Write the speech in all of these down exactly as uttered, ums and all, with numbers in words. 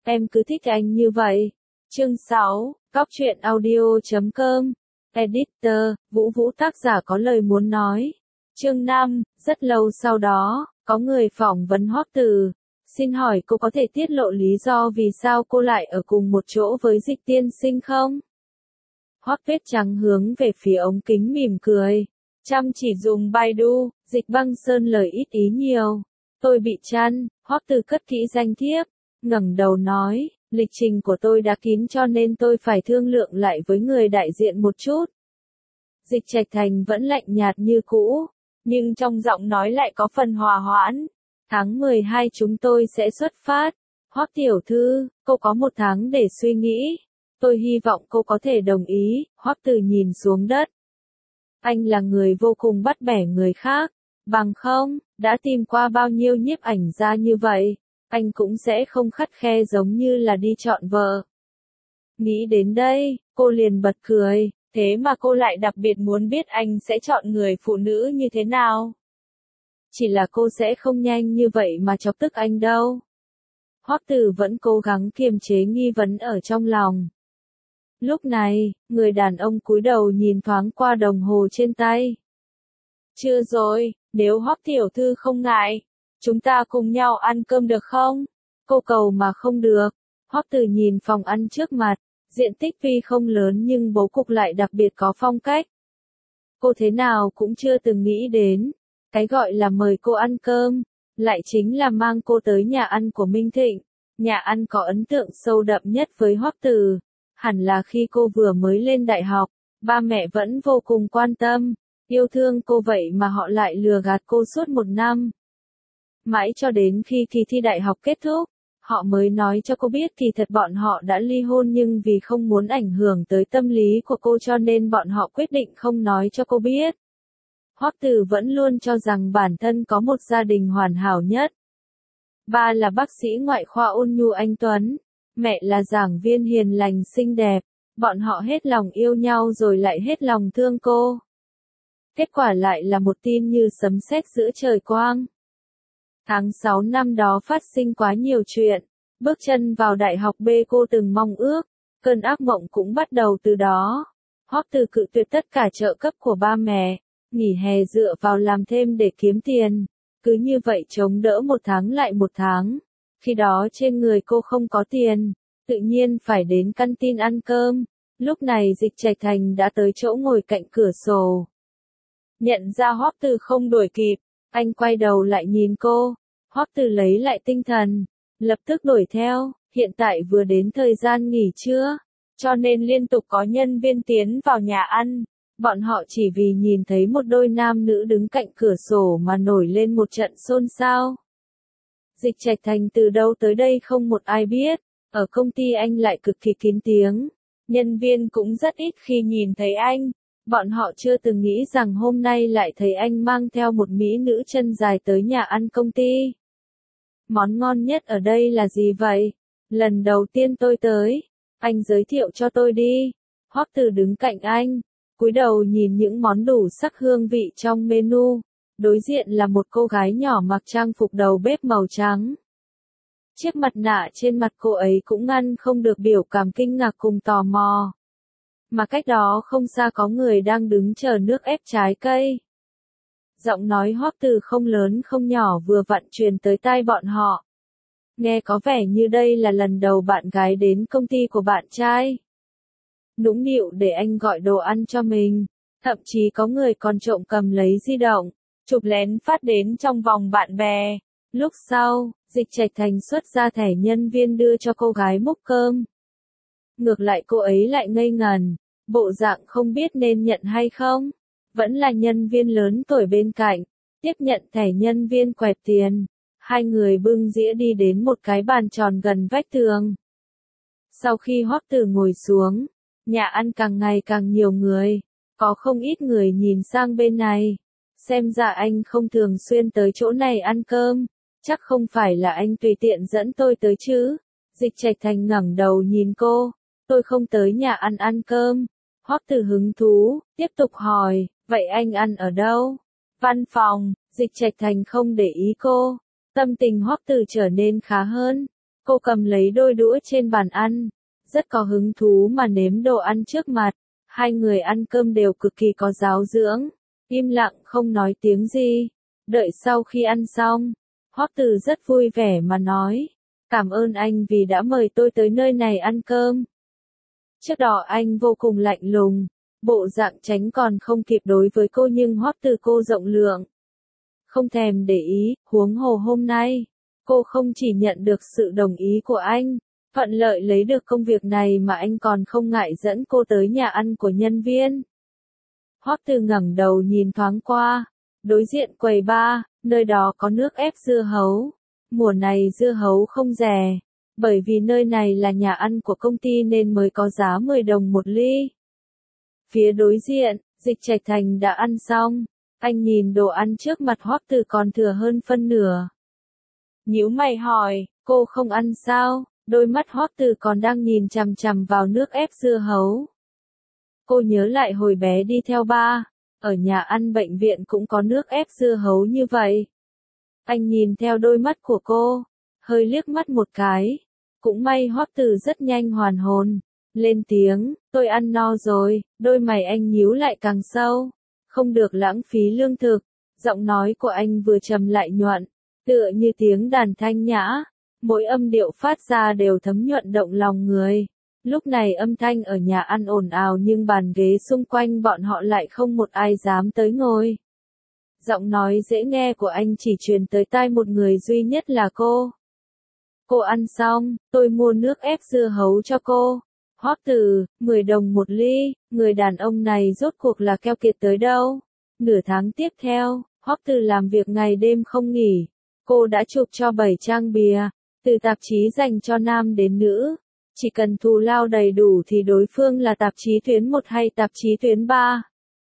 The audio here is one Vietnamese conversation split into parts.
em cứ thích anh như vậy. Chương sáu, Cóc truyện audio chấm com. Editor, Vũ Vũ tác giả có lời muốn nói. Chương năm, rất lâu sau đó, có người phỏng vấn Hoắc Từ. Xin hỏi cô có thể tiết lộ lý do vì sao cô lại ở cùng một chỗ với Dịch tiên sinh không? Hoắc Vết Trắng hướng về phía ống kính mỉm cười. Chăm chỉ dùng Baidu, Dịch Băng Sơn lời ít ý nhiều. Tôi bị chăn, Hoắc Từ cất kỹ danh thiếp, ngẩng đầu nói, lịch trình của tôi đã kín cho nên tôi phải thương lượng lại với người đại diện một chút. Dịch Trạch Thành vẫn lạnh nhạt như cũ, nhưng trong giọng nói lại có phần hòa hoãn. Tháng mười hai chúng tôi sẽ xuất phát. Hoắc tiểu thư, cô có một tháng để suy nghĩ. Tôi hy vọng cô có thể đồng ý. Hoắc Từ nhìn xuống đất. Anh là người vô cùng bắt bẻ người khác. Bằng không, đã tìm qua bao nhiêu nhiếp ảnh gia như vậy, anh cũng sẽ không khắt khe giống như là đi chọn vợ. Nghĩ đến đây, cô liền bật cười, thế mà cô lại đặc biệt muốn biết anh sẽ chọn người phụ nữ như thế nào. Chỉ là cô sẽ không nhanh như vậy mà chọc tức anh đâu. Hoắc Từ vẫn cố gắng kiềm chế nghi vấn ở trong lòng. Lúc này, người đàn ông cúi đầu nhìn thoáng qua đồng hồ trên tay. Chưa rồi, nếu Hoắc tiểu thư không ngại, chúng ta cùng nhau ăn cơm được không? Cô cầu mà không được. Hoắc Từ nhìn phòng ăn trước mặt, diện tích tuy không lớn nhưng bố cục lại đặc biệt có phong cách. Cô thế nào cũng chưa từng nghĩ đến, cái gọi là mời cô ăn cơm, lại chính là mang cô tới nhà ăn của Minh Thịnh. Nhà ăn có ấn tượng sâu đậm nhất với Hoắc Từ, hẳn là khi cô vừa mới lên đại học, ba mẹ vẫn vô cùng quan tâm, yêu thương cô vậy mà họ lại lừa gạt cô suốt một năm. Mãi cho đến khi kỳ thi đại học kết thúc, họ mới nói cho cô biết kỳ thật bọn họ đã ly hôn nhưng vì không muốn ảnh hưởng tới tâm lý của cô cho nên bọn họ quyết định không nói cho cô biết. Hoắc Từ vẫn luôn cho rằng bản thân có một gia đình hoàn hảo nhất. Ba là bác sĩ ngoại khoa ôn nhu anh tuấn, mẹ là giảng viên hiền lành xinh đẹp, bọn họ hết lòng yêu nhau rồi lại hết lòng thương cô. Kết quả lại là một tin như sấm sét giữa trời quang. Tháng sáu năm đó phát sinh quá nhiều chuyện, bước chân vào đại học B cô từng mong ước, cơn ác mộng cũng bắt đầu từ đó. Hoắc Từ cự tuyệt tất cả trợ cấp của ba mẹ, nghỉ hè dựa vào làm thêm để kiếm tiền, cứ như vậy chống đỡ một tháng lại một tháng. Khi đó trên người cô không có tiền, tự nhiên phải đến căn tin ăn cơm. Lúc này Dịch Trạch Thành đã tới chỗ ngồi cạnh cửa sổ. Nhận ra Hoắc Từ không đuổi kịp, anh quay đầu lại nhìn cô. Hoắc Từ lấy lại tinh thần, lập tức đuổi theo. Hiện tại vừa đến thời gian nghỉ trưa, cho nên liên tục có nhân viên tiến vào nhà ăn. Bọn họ chỉ vì nhìn thấy một đôi nam nữ đứng cạnh cửa sổ mà nổi lên một trận xôn xao. Dịch Trạch Thành từ đâu tới đây không một ai biết, ở công ty anh lại cực kỳ kín tiếng. Nhân viên cũng rất ít khi nhìn thấy anh. Bọn họ chưa từng nghĩ rằng hôm nay lại thấy anh mang theo một mỹ nữ chân dài tới nhà ăn công ty. Món ngon nhất ở đây là gì vậy? Lần đầu tiên tôi tới, anh giới thiệu cho tôi đi. Hoắc Từ đứng cạnh anh, cúi đầu nhìn những món đủ sắc hương vị trong menu. Đối diện là một cô gái nhỏ mặc trang phục đầu bếp màu trắng. Chiếc mặt nạ trên mặt cô ấy cũng ngăn không được biểu cảm kinh ngạc cùng tò mò. Mà cách đó không xa có người đang đứng chờ nước ép trái cây. Giọng nói Hoắc Từ không lớn không nhỏ vừa vặn truyền tới tai bọn họ. Nghe có vẻ như đây là lần đầu bạn gái đến công ty của bạn trai. Nũng nịu để anh gọi đồ ăn cho mình. Thậm chí có người còn trộm cầm lấy di động, chụp lén phát đến trong vòng bạn bè. Lúc sau, Dịch Trạch Thành xuất ra thẻ nhân viên đưa cho cô gái múc cơm. Ngược lại cô ấy lại ngây ngần, bộ dạng không biết nên nhận hay không. Vẫn là nhân viên lớn tuổi bên cạnh, tiếp nhận thẻ nhân viên quẹt tiền. Hai người bưng dĩa đi đến một cái bàn tròn gần vách tường. Sau khi Hoắc Từ ngồi xuống, nhà ăn càng ngày càng nhiều người, có không ít người nhìn sang bên này. Xem ra anh không thường xuyên tới chỗ này ăn cơm, chắc không phải là anh tùy tiện dẫn tôi tới chứ. Dịch Trạch Thành ngẩng đầu nhìn cô, tôi không tới nhà ăn ăn cơm. Hoắc Từ hứng thú, tiếp tục hỏi, vậy anh ăn ở đâu? Văn phòng. Dịch Trạch Thành không để ý cô, tâm tình Hoắc Từ trở nên khá hơn. Cô cầm lấy đôi đũa trên bàn ăn, rất có hứng thú mà nếm đồ ăn trước mặt. Hai người ăn cơm đều cực kỳ có giáo dưỡng, im lặng không nói tiếng gì. Đợi sau khi ăn xong, Hoắc Từ rất vui vẻ mà nói, cảm ơn anh vì đã mời tôi tới nơi này ăn cơm. Trước đó anh vô cùng lạnh lùng, bộ dạng tránh còn không kịp đối với cô, nhưng Hoắc Từ cô rộng lượng, không thèm để ý. Huống hồ hôm nay, cô không chỉ nhận được sự đồng ý của anh, thuận lợi lấy được công việc này, mà anh còn không ngại dẫn cô tới nhà ăn của nhân viên. Hoắc Từ ngẩng đầu nhìn thoáng qua, đối diện quầy bar, nơi đó có nước ép dưa hấu. Mùa này dưa hấu không rẻ, bởi vì nơi này là nhà ăn của công ty nên mới có giá mười đồng một ly. Phía đối diện, Dịch Trạch Thành đã ăn xong, anh nhìn đồ ăn trước mặt Hoắc Từ còn thừa hơn phân nửa. Nhíu mày hỏi, cô không ăn sao? Đôi mắt Hoắc Từ còn đang nhìn chằm chằm vào nước ép dưa hấu. Cô nhớ lại hồi bé đi theo ba, ở nhà ăn bệnh viện cũng có nước ép dưa hấu như vậy. Anh nhìn theo đôi mắt của cô, hơi liếc mắt một cái. Cũng may Hoắc Từ rất nhanh hoàn hồn, lên tiếng, tôi ăn no rồi. Đôi mày anh nhíu lại càng sâu, không được lãng phí lương thực. Giọng nói của anh vừa trầm lại nhuận, tựa như tiếng đàn thanh nhã, mỗi âm điệu phát ra đều thấm nhuận động lòng người. Lúc này âm thanh ở nhà ăn ồn ào nhưng bàn ghế xung quanh bọn họ lại không một ai dám tới ngồi. Giọng nói dễ nghe của anh chỉ truyền tới tai một người duy nhất là cô. Cô ăn xong, tôi mua nước ép dưa hấu cho cô. Hoắc Từ, mười đồng một ly, người đàn ông này rốt cuộc là keo kiệt tới đâu. Nửa tháng tiếp theo, Hoắc Từ làm việc ngày đêm không nghỉ. Cô đã chụp cho bảy trang bìa, từ tạp chí dành cho nam đến nữ. Chỉ cần thù lao đầy đủ thì đối phương là tạp chí tuyến một hay tạp chí tuyến ba.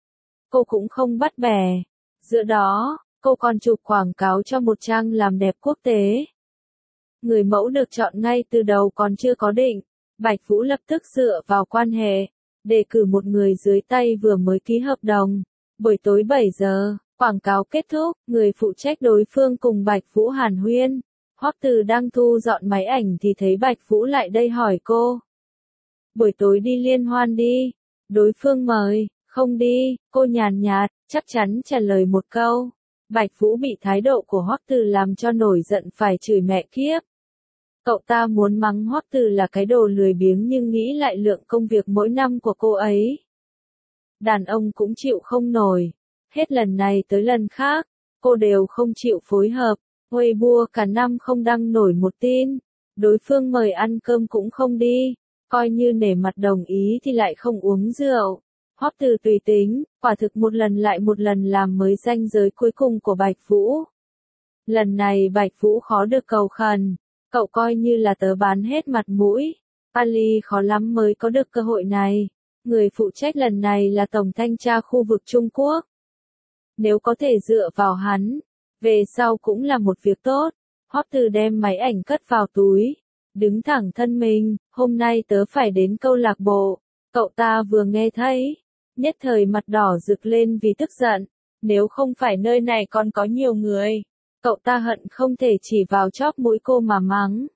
Cô cũng không bắt bẻ. Giữa đó, cô còn chụp quảng cáo cho một trang làm đẹp quốc tế. Người mẫu được chọn ngay từ đầu còn chưa có định. Bạch Vũ lập tức dựa vào quan hệ, đề cử một người dưới tay vừa mới ký hợp đồng. Buổi tối bảy giờ, quảng cáo kết thúc, người phụ trách đối phương cùng Bạch Vũ hàn huyên. Hoắc Từ đang thu dọn máy ảnh thì thấy Bạch Vũ lại đây hỏi cô. Buổi tối đi liên hoan đi. Đối phương mời, không đi, cô nhàn nhạt, chắc chắn trả lời một câu. Bạch Vũ bị thái độ của Hoắc Từ làm cho nổi giận phải chửi mẹ kiếp. Cậu ta muốn mắng Hoắc Từ là cái đồ lười biếng nhưng nghĩ lại lượng công việc mỗi năm của cô ấy. Đàn ông cũng chịu không nổi. Hết lần này tới lần khác, cô đều không chịu phối hợp. Weibo cả năm không đăng nổi một tin. Đối phương mời ăn cơm cũng không đi. Coi như nể mặt đồng ý thì lại không uống rượu. Hoắc Từ tùy tính, quả thực một lần lại một lần làm mới ranh giới cuối cùng của Bạch Vũ. Lần này Bạch Vũ khó được cầu khẩn. Cậu coi như là tớ bán hết mặt mũi. Ali khó lắm mới có được cơ hội này. Người phụ trách lần này là Tổng Thanh tra khu vực Trung Quốc. Nếu có thể dựa vào hắn, về sau cũng là một việc tốt. Hoắc Từ đem máy ảnh cất vào túi, đứng thẳng thân mình, hôm nay tớ phải đến câu lạc bộ. Cậu ta vừa nghe thấy, nhất thời mặt đỏ rực lên vì tức giận. Nếu không phải nơi này còn có nhiều người, cậu ta hận không thể chỉ vào chóp mũi cô mà mắng.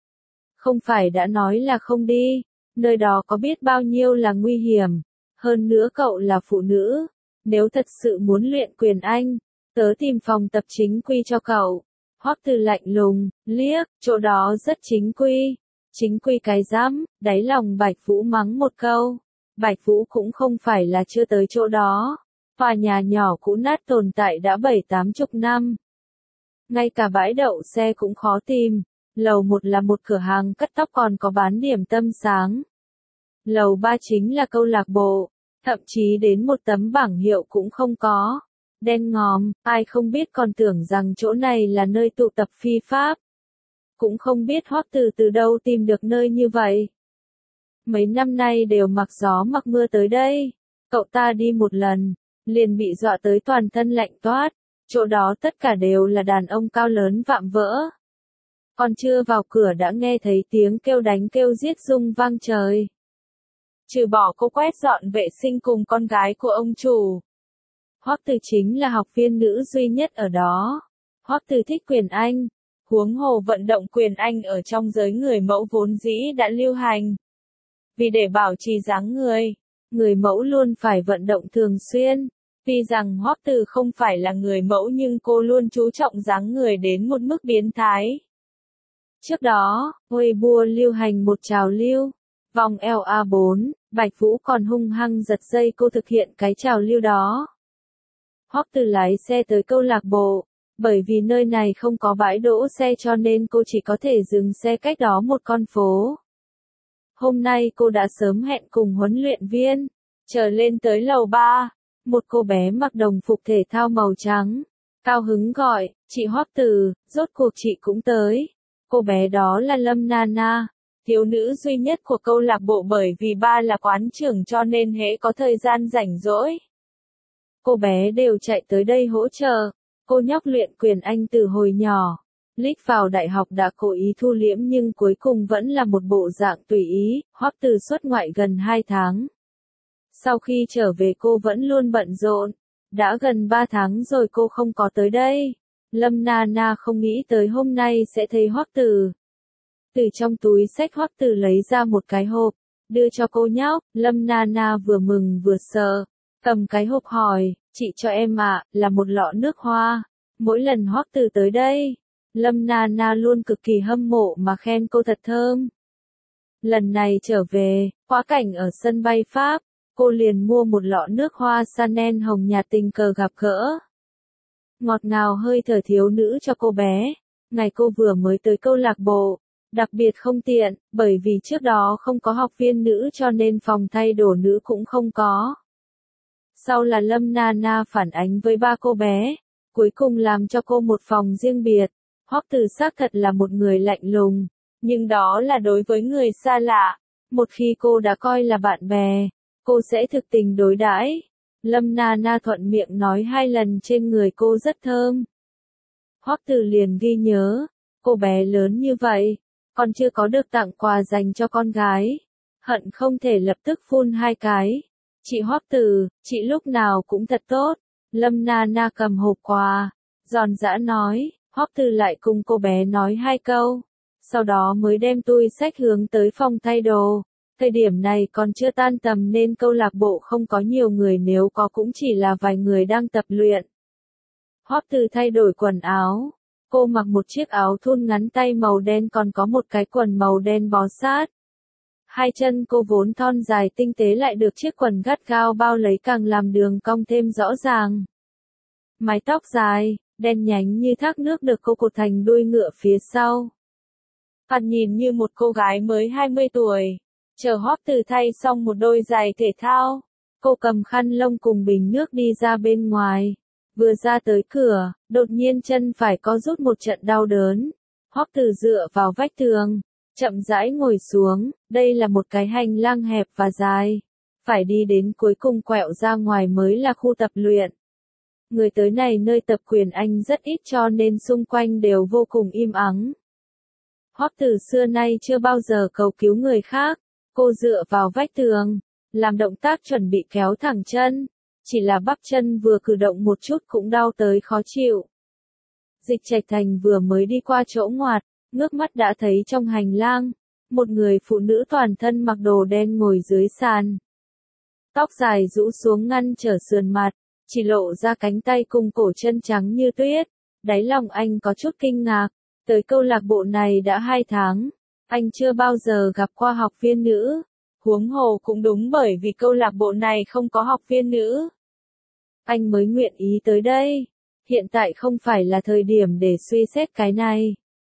Không phải đã nói là không đi, nơi đó có biết bao nhiêu là nguy hiểm. Hơn nữa cậu là phụ nữ, nếu thật sự muốn luyện quyền Anh, tớ tìm phòng tập chính quy cho cậu. Hoắc Từ lạnh lùng, liếc, chỗ đó rất chính quy. Chính quy cái rắm, đáy lòng Bạch Vũ mắng một câu. Bạch Vũ cũng không phải là chưa tới chỗ đó. Tòa nhà nhỏ cũ nát tồn tại đã bảy tám chục năm. Ngay cả bãi đậu xe cũng khó tìm. Lầu một là một cửa hàng cắt tóc còn có bán điểm tâm sáng. Lầu ba chính là câu lạc bộ, thậm chí đến một tấm bảng hiệu cũng không có. Đen ngòm, ai không biết còn tưởng rằng chỗ này là nơi tụ tập phi pháp. Cũng không biết Hoắc Từ từ đâu tìm được nơi như vậy. Mấy năm nay đều mặc gió mặc mưa tới đây. Cậu ta đi một lần, liền bị dọa tới toàn thân lạnh toát. Chỗ đó tất cả đều là đàn ông cao lớn vạm vỡ. Còn chưa vào cửa đã nghe thấy tiếng kêu đánh kêu giết rung vang trời. Trừ bỏ cô quét dọn vệ sinh cùng con gái của ông chủ, Hoắc Từ chính là học viên nữ duy nhất ở đó. Hoắc Từ thích quyền Anh, Huống hồ vận động quyền Anh ở trong giới người mẫu vốn dĩ đã lưu hành. Vì để bảo trì dáng người, người mẫu luôn phải vận động thường xuyên. Tuy rằng Hoắc Từ không phải là người mẫu nhưng cô luôn chú trọng dáng người đến một mức biến thái. Trước đó, Weibo lưu hành một trào lưu, vòng eo a bốn, Bạch Vũ còn hung hăng giật dây cô thực hiện cái trào lưu đó. Hoắc Từ lái xe tới câu lạc bộ, bởi vì nơi này không có bãi đỗ xe cho nên cô chỉ có thể dừng xe cách đó một con phố. Hôm nay cô đã sớm hẹn cùng huấn luyện viên, chờ lên tới lầu ba, một cô bé mặc đồng phục thể thao màu trắng, cao hứng gọi, chị Hoắc Từ, rốt cuộc chị cũng tới. Cô bé đó là Lâm Nana, thiếu nữ duy nhất của câu lạc bộ bởi vì ba là quán trưởng cho nên hễ có thời gian rảnh rỗi. Cô bé đều chạy tới đây hỗ trợ, cô nhóc luyện quyền Anh từ hồi nhỏ. Lít vào đại học đã cố ý thu liễm nhưng cuối cùng vẫn là một bộ dạng tùy ý, Hoắc Từ xuất ngoại gần hai tháng. Sau khi trở về cô vẫn luôn bận rộn, đã gần ba tháng rồi cô không có tới đây. Lâm Nana không nghĩ tới hôm nay sẽ thấy Hoắc Từ. Từ trong túi xách Hoắc Từ lấy ra một cái hộp, đưa cho cô nhóc, Lâm Nana vừa mừng vừa sợ, cầm cái hộp hỏi, chị cho em ạ, à, là một lọ nước hoa. Mỗi lần Hoắc Từ tới đây, Lâm Nana luôn cực kỳ hâm mộ mà khen cô thật thơm. Lần này trở về, quá cảnh ở sân bay Pháp, cô liền mua một lọ nước hoa Chanel hồng nhạt tình cờ gặp gỡ. Ngọt ngào hơi thở thiếu nữ cho cô bé, ngày cô vừa mới tới câu lạc bộ, đặc biệt không tiện, bởi vì trước đó không có học viên nữ cho nên phòng thay đồ nữ cũng không có. Sau là Lâm Nana phản ánh với ba cô bé, cuối cùng làm cho cô một phòng riêng biệt. Hoắc Từ xác thật là một người lạnh lùng, nhưng đó là đối với người xa lạ. Một khi cô đã coi là bạn bè, cô sẽ thực tình đối đãi. Lâm Nana thuận miệng nói hai lần trên người cô rất thơm. Hoắc Từ liền ghi nhớ, cô bé lớn như vậy, còn chưa có được tặng quà dành cho con gái. Hận không thể lập tức phun hai cái. Chị Hoắc Từ, chị lúc nào cũng thật tốt. Lâm Nana cầm hộp quà, giòn giã nói. Hoắc Từ lại cùng cô bé nói hai câu, sau đó mới đem túi xách hướng tới phòng thay đồ. Thời điểm này còn chưa tan tầm nên câu lạc bộ không có nhiều người, nếu có cũng chỉ là vài người đang tập luyện. Hoắc Từ thay đổi quần áo, cô mặc một chiếc áo thun ngắn tay màu đen còn có một cái quần màu đen bó sát. Hai chân cô vốn thon dài tinh tế lại được chiếc quần gắt gao bao lấy càng làm đường cong thêm rõ ràng. Mái tóc dài, đen nhánh như thác nước được cô cột thành đuôi ngựa phía sau. Thoạt nhìn như một cô gái mới hai mươi tuổi. Chờ Hoắc Từ thay xong một đôi giày thể thao, cô cầm khăn lông cùng bình nước đi ra bên ngoài. Vừa ra tới cửa, đột nhiên chân phải có rút một trận đau đớn. Hoắc Từ dựa vào vách tường, chậm rãi ngồi xuống, đây là một cái hành lang hẹp và dài. Phải đi đến cuối cùng quẹo ra ngoài mới là khu tập luyện. Người tới này nơi tập quyền Anh rất ít cho nên xung quanh đều vô cùng im ắng. Hoắc Từ xưa nay chưa bao giờ cầu cứu người khác, cô dựa vào vách tường, làm động tác chuẩn bị kéo thẳng chân, chỉ là bắp chân vừa cử động một chút cũng đau tới khó chịu. Dịch Trạch Thành vừa mới đi qua chỗ ngoặt, ngước mắt đã thấy trong hành lang, một người phụ nữ toàn thân mặc đồ đen ngồi dưới sàn. Tóc dài rũ xuống ngăn trở sườn mặt, chỉ lộ ra cánh tay cùng cổ chân trắng như tuyết. Đáy lòng anh có chút kinh ngạc, tới câu lạc bộ này đã hai tháng, anh chưa bao giờ gặp qua học viên nữ. Huống hồ cũng đúng bởi vì câu lạc bộ này không có học viên nữ, anh mới nguyện ý tới đây. Hiện tại không phải là thời điểm để suy xét cái này.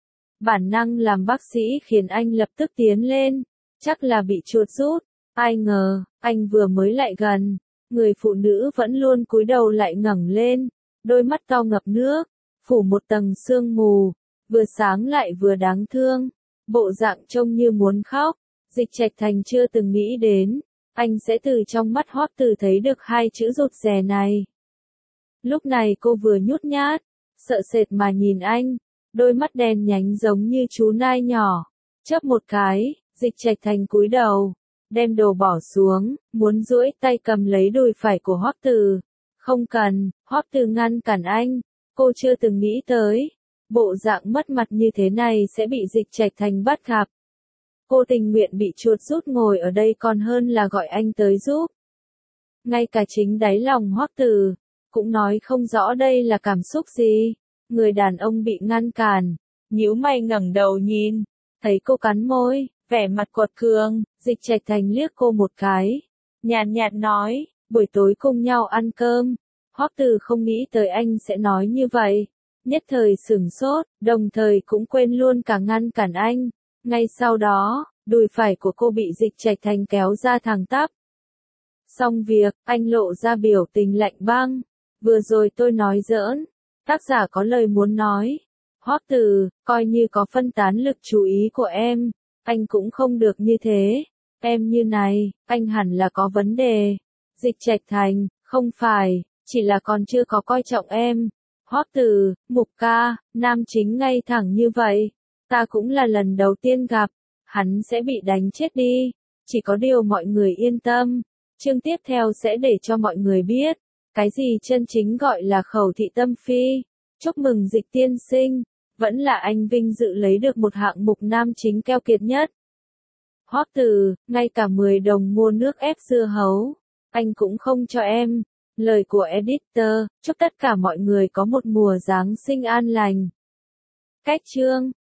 Bản năng làm bác sĩ khiến anh lập tức tiến lên, chắc là bị chuột rút. Ai ngờ, anh vừa mới lại gần, người phụ nữ vẫn luôn cúi đầu lại ngẩng lên, đôi mắt to ngập nước, phủ một tầng sương mù, vừa sáng lại vừa đáng thương, bộ dạng trông như muốn khóc. Dịch Trạch Thành chưa từng nghĩ đến, anh sẽ từ trong mắt Hoắc Từ thấy được hai chữ rụt rè này. Lúc này cô vừa nhút nhát, sợ sệt mà nhìn anh, đôi mắt đen nhánh giống như chú nai nhỏ. Chớp một cái, Dịch Trạch Thành cúi đầu, đem đồ bỏ xuống, muốn duỗi tay cầm lấy đùi phải của Hoắc Từ. Không cần, Hoắc Từ ngăn cản anh, cô chưa từng nghĩ tới. bộ dạng mất mặt như thế này sẽ bị Dịch Trạch Thành bắt gặp. Cô tình nguyện bị chuột rút ngồi ở đây còn hơn là gọi anh tới giúp. Ngay cả chính đáy lòng Hoắc Tử cũng nói không rõ đây là cảm xúc gì. Người đàn ông bị ngăn cản, nhíu mày ngẩng đầu nhìn, thấy cô cắn môi, vẻ mặt quật cường, Dịch Trạch Thành liếc cô một cái, nhàn nhạt nói, buổi tối cùng nhau ăn cơm. Hoắc Tử không nghĩ tới anh sẽ nói như vậy, nhất thời sửng sốt, đồng thời cũng quên luôn cả ngăn cản anh. Ngay sau đó, đùi phải của cô bị Dịch Trạch Thành kéo ra thẳng tắp. Xong việc, anh lộ ra biểu tình lạnh băng. Vừa rồi tôi nói giỡn, tác giả có lời muốn nói. Hoắc Tử, coi như có phân tán lực chú ý của em, anh cũng không được như thế. Em như này, anh hẳn là có vấn đề. Dịch Trạch Thành, không phải, chỉ là còn chưa có coi trọng em. Hoắc Tử, Mục ca, nam chính ngay thẳng như vậy. Ta cũng là lần đầu tiên gặp, hắn sẽ bị đánh chết đi. Chỉ có điều mọi người yên tâm. Chương tiếp theo sẽ để cho mọi người biết, cái gì chân chính gọi là khẩu thị tâm phi. Chúc mừng Dịch tiên sinh, vẫn là anh vinh dự lấy được một hạng mục nam chính keo kiệt nhất. Hoắc Tử, ngay cả mười đồng mua nước ép dưa hấu, anh cũng không cho em. Lời của editor, chúc tất cả mọi người có một mùa Giáng sinh an lành. Cách chương